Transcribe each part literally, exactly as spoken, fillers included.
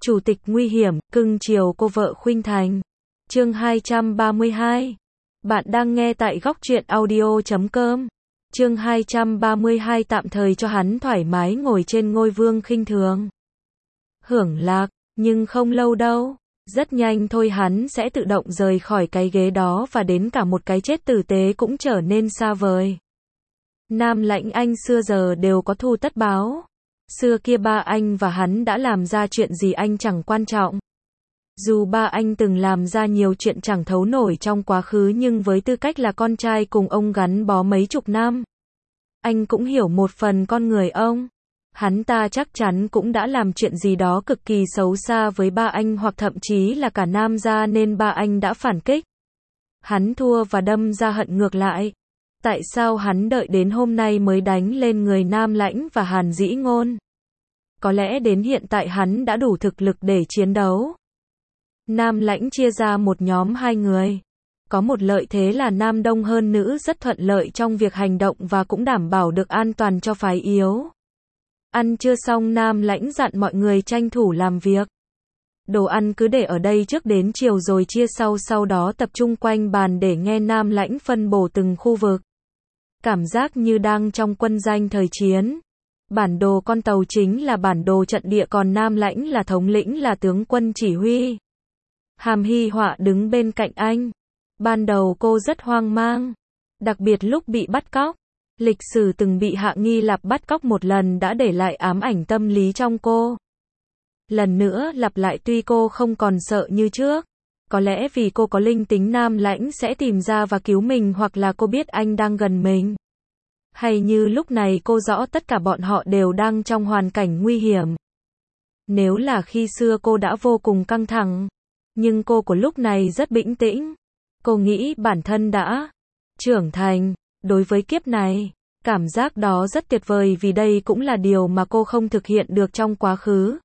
Chủ tịch nguy hiểm, cưng chiều cô vợ khuynh thành. Chương hai trăm ba mươi hai. Bạn đang nghe tại góc truyện audio chấm com. Chương hai trăm ba mươi hai tạm thời cho hắn thoải mái ngồi trên ngôi vương khinh thường. Hưởng lạc, nhưng không lâu đâu. Rất nhanh thôi hắn sẽ tự động rời khỏi cái ghế đó và đến cả một cái chết tử tế cũng trở nên xa vời. Nam Lãnh Anh xưa giờ đều có thù tất báo. Xưa kia ba anh và hắn đã làm ra chuyện gì anh chẳng quan trọng. Dù ba anh từng làm ra nhiều chuyện chẳng thấu nổi trong quá khứ nhưng với tư cách là con trai cùng ông gắn bó mấy chục năm, anh cũng hiểu một phần con người ông. Hắn ta chắc chắn cũng đã làm chuyện gì đó cực kỳ xấu xa với ba anh hoặc thậm chí là cả Nam gia nên ba anh đã phản kích. Hắn thua và đâm ra hận ngược lại. Tại sao hắn đợi đến hôm nay mới đánh lên người Nam Lãnh và Hàn Dĩ Ngôn? Có lẽ đến hiện tại hắn đã đủ thực lực để chiến đấu. Nam Lãnh chia ra một nhóm hai người. Có một lợi thế là nam đông hơn nữ rất thuận lợi trong việc hành động và cũng đảm bảo được an toàn cho phái yếu. Ăn trưa xong Nam Lãnh dặn mọi người tranh thủ làm việc. Đồ ăn cứ để ở đây trước đến chiều rồi chia sau sau đó tập trung quanh bàn để nghe Nam Lãnh phân bổ từng khu vực. Cảm giác như đang trong quân danh thời chiến. Bản đồ con tàu chính là bản đồ trận địa còn Nam Lãnh là thống lĩnh là tướng quân chỉ huy. Hàm Hy Họa đứng bên cạnh anh. Ban đầu cô rất hoang mang. Đặc biệt lúc bị bắt cóc. Lịch sử từng bị Hạ Nghi Lạp bắt cóc một lần đã để lại ám ảnh tâm lý trong cô. Lần nữa lặp lại tuy cô không còn sợ như trước. Có lẽ vì cô có linh tính Nam Lãnh sẽ tìm ra và cứu mình hoặc là cô biết anh đang gần mình. Hay như lúc này cô rõ tất cả bọn họ đều đang trong hoàn cảnh nguy hiểm. Nếu là khi xưa cô đã vô cùng căng thẳng. Nhưng cô của lúc này rất bình tĩnh. Cô nghĩ bản thân đã trưởng thành. Đối với kiếp này, cảm giác đó rất tuyệt vời vì đây cũng là điều mà cô không thực hiện được trong quá khứ.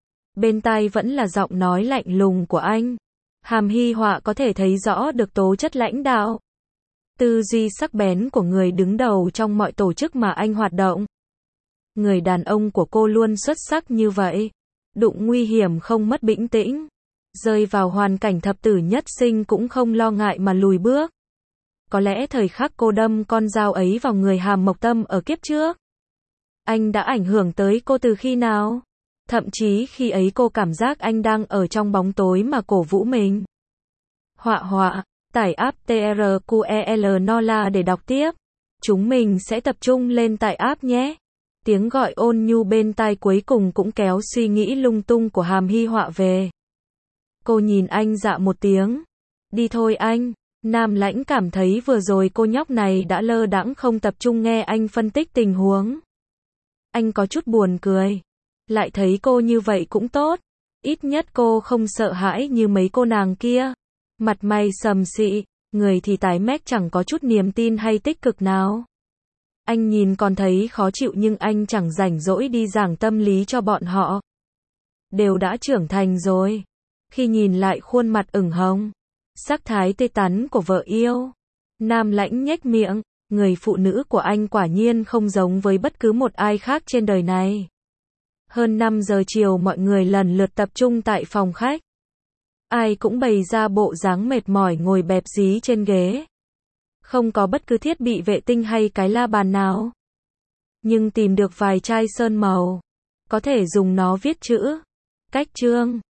Bên tai vẫn là giọng nói lạnh lùng của anh. Hàm Hy Họa có thể thấy rõ được tố chất lãnh đạo, tư duy sắc bén của người đứng đầu trong mọi tổ chức mà anh hoạt động. Người đàn ông của cô luôn xuất sắc như vậy. Đụng nguy hiểm không mất bình tĩnh. Rơi vào hoàn cảnh thập tử nhất sinh cũng không lo ngại mà lùi bước. Có lẽ thời khắc cô đâm con dao ấy vào người Hàm Mộc Tâm ở kiếp trước. Anh đã ảnh hưởng tới cô từ khi nào? Thậm chí khi ấy cô cảm giác anh đang ở trong bóng tối mà cổ vũ mình. Họa họa, tải app tê rờ quy e lờ Nola để đọc tiếp. Chúng mình sẽ tập trung lên tại app nhé. Tiếng gọi ôn nhu bên tai cuối cùng cũng kéo suy nghĩ lung tung của Hàm Hy Họa về. Cô nhìn anh dạ một tiếng. Đi thôi anh. Nam Lãnh cảm thấy vừa rồi cô nhóc này đã lơ đãng không tập trung nghe anh phân tích tình huống. Anh có chút buồn cười. Lại thấy cô như vậy cũng tốt. Ít nhất cô không sợ hãi như mấy cô nàng kia. Mặt mày sầm xị, người thì tái mét chẳng có chút niềm tin hay tích cực nào. Anh nhìn còn thấy khó chịu nhưng anh chẳng rảnh rỗi đi giảng tâm lý cho bọn họ. Đều đã trưởng thành rồi. Khi nhìn lại khuôn mặt ửng hồng, sắc thái tươi tắn của vợ yêu, Nam Lãnh nhếch miệng, người phụ nữ của anh quả nhiên không giống với bất cứ một ai khác trên đời này. Hơn năm giờ chiều mọi người lần lượt tập trung tại phòng khách. Ai cũng bày ra bộ dáng mệt mỏi ngồi bẹp dí trên ghế. Không có bất cứ thiết bị vệ tinh hay cái la bàn nào. Nhưng tìm được vài chai sơn màu. Có thể dùng nó viết chữ, cách chương,